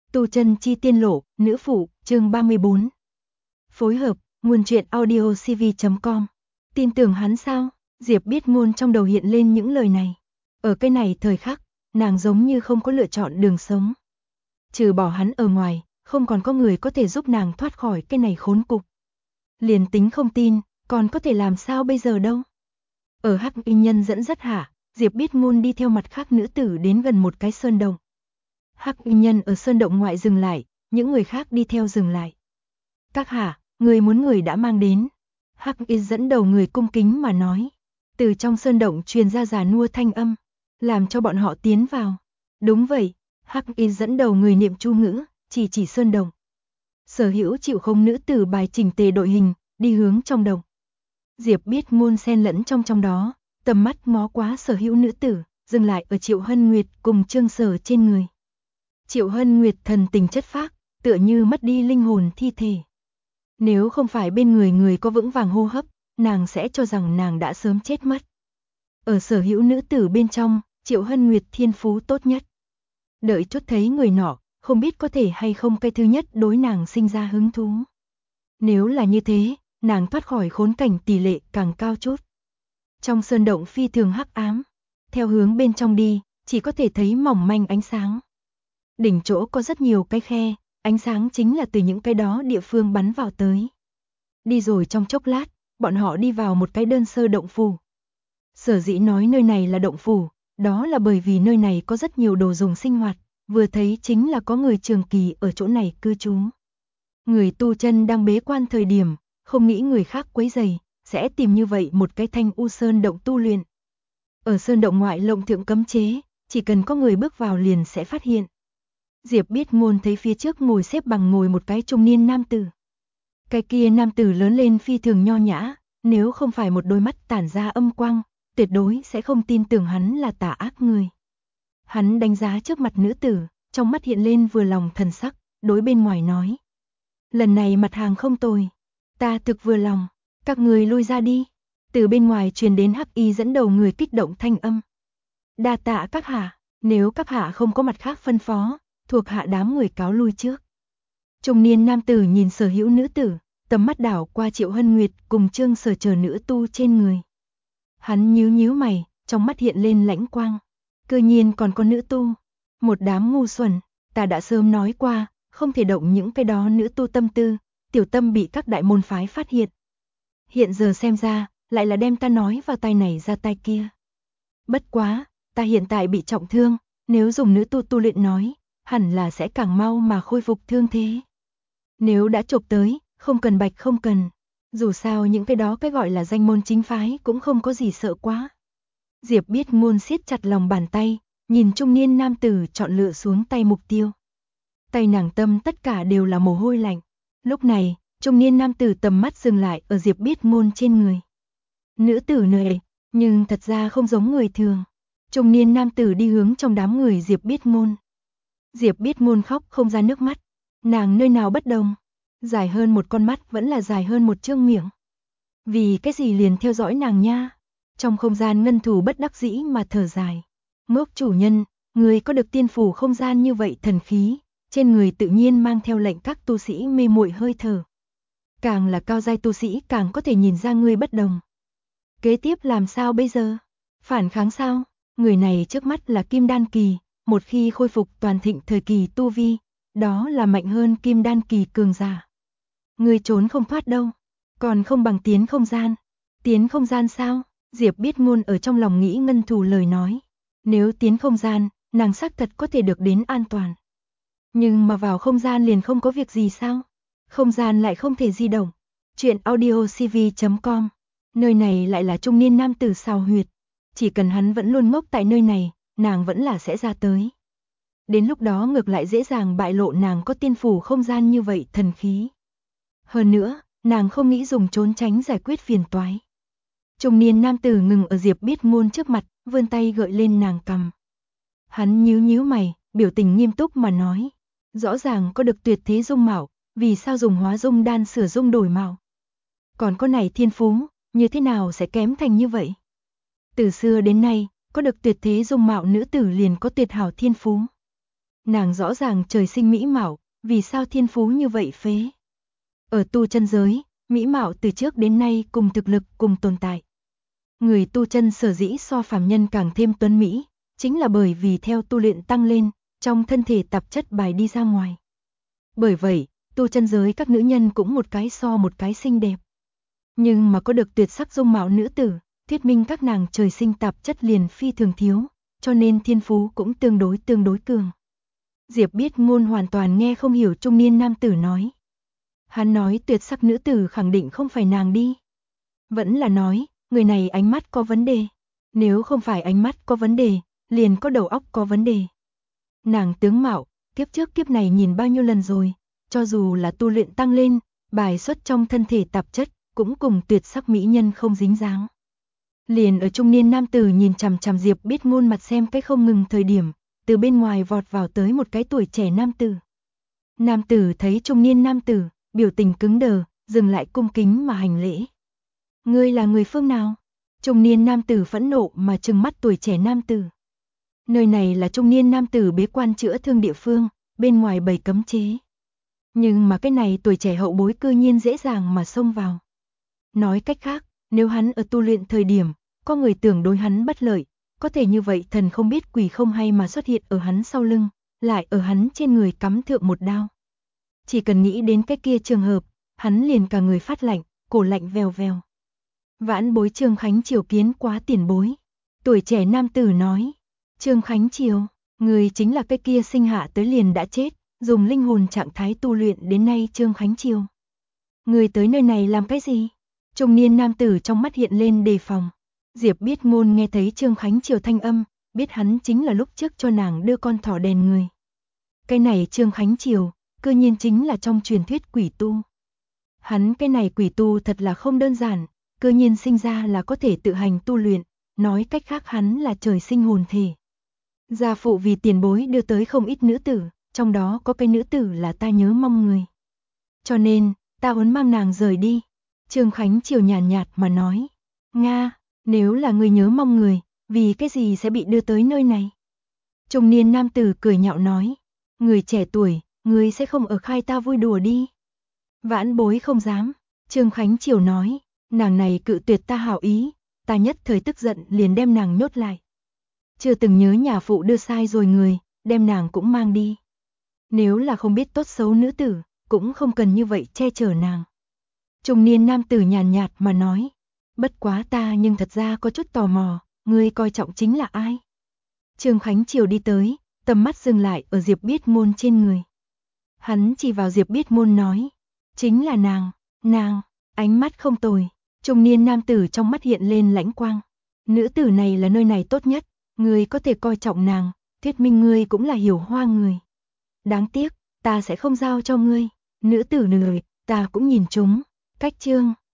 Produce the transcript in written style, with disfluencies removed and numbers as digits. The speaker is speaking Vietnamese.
Tu chân chi tiên lộ, nữ phụ, chương 34. Phối hợp, nguồn truyện audio cv.com. Tin tưởng hắn sao? Diệp Biết Ngôn trong đầu hiện lên những lời này. Ở cái này thời khắc, nàng giống như không có lựa chọn đường sống. Trừ bỏ hắn ở ngoài, không còn có người có thể giúp nàng thoát khỏi cái này khốn cục. Liền tính không tin, còn có thể làm sao bây giờ đâu. Ở Hắc Y Nhân dẫn dắt hạ, Diệp Biết Ngôn đi theo mặt khác nữ tử đến gần một cái sơn động. Hắc Y Nhân ở sơn động ngoại dừng lại, những người khác đi theo dừng lại. Các hạ, người muốn người đã mang đến. Hắc Y dẫn đầu người cung kính mà nói. Từ trong sơn động truyền ra già nua thanh âm, làm cho bọn họ tiến vào. Đúng vậy, Hắc Y dẫn đầu người niệm chu ngữ, chỉ sơn động. Sở hữu chịu không nữ tử bài chỉnh tề đội hình, đi hướng trong động. Diệp Biết Ngôn xen lẫn trong đó, tầm mắt ngó quá sở hữu nữ tử, dừng lại ở Triệu Hân Nguyệt cùng Trương Sở trên người. Triệu Hân Nguyệt thần tình chất phác, tựa như mất đi linh hồn thi thể. Nếu không phải bên người có vững vàng hô hấp, nàng sẽ cho rằng nàng đã sớm chết mất. Ở sở hữu nữ tử bên trong, Triệu Hân Nguyệt thiên phú tốt nhất. Đợi chút thấy người nọ, không biết có thể hay không cái thứ nhất đối nàng sinh ra hứng thú. Nếu là như thế, nàng thoát khỏi khốn cảnh tỷ lệ càng cao chút. Trong sơn động phi thường hắc ám, theo hướng bên trong đi, chỉ có thể thấy mỏng manh ánh sáng. Đỉnh chỗ có rất nhiều cái khe, ánh sáng chính là từ những cái đó địa phương bắn vào tới. Đi rồi trong chốc lát, bọn họ đi vào một cái đơn sơ động phủ. Sở dĩ nói nơi này là động phủ, đó là bởi vì nơi này có rất nhiều đồ dùng sinh hoạt, vừa thấy chính là có người trường kỳ ở chỗ này cư trú. Người tu chân đang bế quan thời điểm, không nghĩ người khác quấy rầy, sẽ tìm như vậy một cái thanh u sơn động tu luyện. Ở sơn động ngoại lộng thượng cấm chế, chỉ cần có người bước vào liền sẽ phát hiện. Diệp Biết Ngôn thấy phía trước ngồi xếp bằng ngồi một cái trung niên nam tử. Cái kia nam tử lớn lên phi thường nho nhã, nếu không phải một đôi mắt tản ra âm quang, tuyệt đối sẽ không tin tưởng hắn là tà ác người. Hắn đánh giá trước mặt nữ tử, trong mắt hiện lên vừa lòng thần sắc, đối bên ngoài nói. Lần này mặt hàng không tồi, ta thực vừa lòng, các người lui ra đi. Từ bên ngoài truyền đến Hắc Y dẫn đầu người kích động thanh âm. Đa tạ các hạ, nếu các hạ không có mặt khác phân phó, thuộc hạ đám người cáo lui trước. Trung niên nam tử nhìn sở hữu nữ tử, tầm mắt đảo qua Triệu Hân Nguyệt cùng Trương Sở chờ nữ tu trên người. Hắn nhíu mày, trong mắt hiện lên lãnh quang. Cơ nhiên còn có nữ tu, một đám ngu xuẩn, ta đã sớm nói qua, không thể động những cái đó nữ tu tâm tư, tiểu tâm bị các đại môn phái phát hiện. Hiện giờ xem ra, lại là đem ta nói vào tai này ra tai kia. Bất quá, ta hiện tại bị trọng thương, nếu dùng nữ tu luyện nói, hẳn là sẽ càng mau mà khôi phục thương thế. Nếu đã chộp tới, không cần bạch không cần. Dù sao những cái đó cái gọi là danh môn chính phái cũng không có gì sợ quá. Diệp Biết Ngôn siết chặt lòng bàn tay, nhìn trung niên nam tử chọn lựa xuống tay mục tiêu. Tay nàng tâm tất cả đều là mồ hôi lạnh. Lúc này, trung niên nam tử tầm mắt dừng lại ở Diệp Biết Ngôn trên người. Nữ tử này, nhưng thật ra không giống người thường. Trung niên nam tử đi hướng trong đám người Diệp Biết Ngôn. Diệp Biết Ngôn khóc không ra nước mắt. Nàng nơi nào bất đồng, dài hơn một con mắt vẫn là dài hơn một trương miệng. Vì cái gì liền theo dõi nàng nha? Trong không gian ngân thủ bất đắc dĩ mà thở dài. Ngốc chủ nhân, người có được tiên phủ không gian như vậy thần khí, trên người tự nhiên mang theo lệnh các tu sĩ mê muội hơi thở. Càng là cao giai tu sĩ càng có thể nhìn ra ngươi bất đồng. Kế tiếp làm sao bây giờ? Phản kháng sao? Người này trước mắt là kim đan kỳ, một khi khôi phục toàn thịnh thời kỳ tu vi, đó là mạnh hơn kim đan kỳ cường giả. Người trốn không thoát đâu, còn không bằng tiến không gian. Tiến không gian sao? Diệp Biết Ngôn ở trong lòng nghĩ ngân thủ lời nói. Nếu tiến không gian, nàng xác thật có thể được đến an toàn. Nhưng mà vào không gian liền không có việc gì sao? Không gian lại không thể di động. Chuyện audio cv.com. Nơi này lại là trung niên nam tử xào huyệt. Chỉ cần hắn vẫn luôn ngốc tại nơi này, nàng vẫn là sẽ ra tới. Đến lúc đó ngược lại dễ dàng bại lộ nàng có tiên phủ không gian như vậy thần khí. Hơn nữa, nàng không nghĩ dùng trốn tránh giải quyết phiền toái. Trung niên nam tử ngừng ở Diệp Biết Ngôn trước mặt, vươn tay gợi lên nàng cằm. Hắn nhíu mày, biểu tình nghiêm túc mà nói. Rõ ràng có được tuyệt thế dung mạo, vì sao dùng hóa dung đan sửa dung đổi mạo? Còn có này thiên phú, như thế nào sẽ kém thành như vậy? Từ xưa đến nay, có được tuyệt thế dung mạo nữ tử liền có tuyệt hảo thiên phú. Nàng rõ ràng trời sinh mỹ mạo, vì sao thiên phú như vậy phế? Ở tu chân giới, mỹ mạo từ trước đến nay cùng thực lực cùng tồn tại. Người tu chân sở dĩ so phàm nhân càng thêm tuấn mỹ, chính là bởi vì theo tu luyện tăng lên, trong thân thể tạp chất bài đi ra ngoài. Bởi vậy, tu chân giới các nữ nhân cũng một cái so một cái xinh đẹp. Nhưng mà có được tuyệt sắc dung mạo nữ tử, thuyết minh các nàng trời sinh tạp chất liền phi thường thiếu, cho nên thiên phú cũng tương đối cường. Diệp Biết Ngôn hoàn toàn nghe không hiểu trung niên nam tử nói. Hắn nói tuyệt sắc nữ tử khẳng định không phải nàng đi. Vẫn là nói, người này ánh mắt có vấn đề. Nếu không phải ánh mắt có vấn đề, liền có đầu óc có vấn đề. Nàng tướng mạo, kiếp trước kiếp này nhìn bao nhiêu lần rồi, cho dù là tu luyện tăng lên, bài xuất trong thân thể tạp chất, cũng cùng tuyệt sắc mỹ nhân không dính dáng. Liền ở trung niên nam tử nhìn chằm chằm Diệp Biết Ngôn mặt xem cái không ngừng thời điểm, từ bên ngoài vọt vào tới một cái tuổi trẻ nam tử. Nam tử thấy trung niên nam tử, biểu tình cứng đờ, dừng lại cung kính mà hành lễ. Ngươi là người phương nào? Trung niên nam tử phẫn nộ mà trừng mắt tuổi trẻ nam tử. Nơi này là trung niên nam tử bế quan chữa thương địa phương, bên ngoài bày cấm chế. Nhưng mà cái này tuổi trẻ hậu bối cư nhiên dễ dàng mà xông vào. Nói cách khác, nếu hắn ở tu luyện thời điểm, có người tưởng đối hắn bất lợi, có thể như vậy thần không biết quỷ không hay mà xuất hiện ở hắn sau lưng, lại ở hắn trên người cắm thượng một đao. Chỉ cần nghĩ đến cái kia trường hợp, hắn liền cả người phát lạnh, cổ lạnh vèo vèo. Vãn bối Trương Khánh Triều kiến quá tiền bối. Tuổi trẻ nam tử nói, Trương Khánh Triều, người chính là cái kia sinh hạ tới liền đã chết, dùng linh hồn trạng thái tu luyện đến nay Trương Khánh Triều. Người tới nơi này làm cái gì? Trung niên nam tử trong mắt hiện lên đề phòng. Diệp Biết Ngôn nghe thấy Trương Khánh Triều thanh âm, biết hắn chính là lúc trước cho nàng đưa con thỏ đèn người. Cái này Trương Khánh Triều, cư nhiên chính là trong truyền thuyết quỷ tu. Hắn cái này quỷ tu thật là không đơn giản, cư nhiên sinh ra là có thể tự hành tu luyện, nói cách khác hắn là trời sinh hồn thể. Gia phụ vì tiền bối đưa tới không ít nữ tử, trong đó có cái nữ tử là ta nhớ mong người. Cho nên, ta muốn mang nàng rời đi. Trương Khánh Triều nhàn nhạt mà nói, Nga, nếu là người nhớ mong người, vì cái gì sẽ bị đưa tới nơi này? Trung niên nam tử cười nhạo nói, người trẻ tuổi, người sẽ không ở khai ta vui đùa đi. Vãn bối không dám, Trương Khánh Triều nói, nàng này cự tuyệt ta hảo ý, ta nhất thời tức giận liền đem nàng nhốt lại. Chưa từng nhớ nhà phụ đưa sai rồi người, đem nàng cũng mang đi. Nếu là không biết tốt xấu nữ tử, cũng không cần như vậy che chở nàng. Trung niên nam tử nhàn nhạt mà nói, bất quá ta nhưng thật ra có chút tò mò, ngươi coi trọng chính là ai? Trương Khánh Triều đi tới, tầm mắt dừng lại ở Diệp Biết Ngôn trên người. Hắn chỉ vào Diệp Biết Ngôn nói, chính là nàng, ánh mắt không tồi. Trung niên nam tử trong mắt hiện lên lãnh quang. Nữ tử này là nơi này tốt nhất, ngươi có thể coi trọng nàng, thuyết minh ngươi cũng là hiểu hoa người. Đáng tiếc, ta sẽ không giao cho ngươi. Nữ tử lười, ta cũng nhìn chúng. Cách chương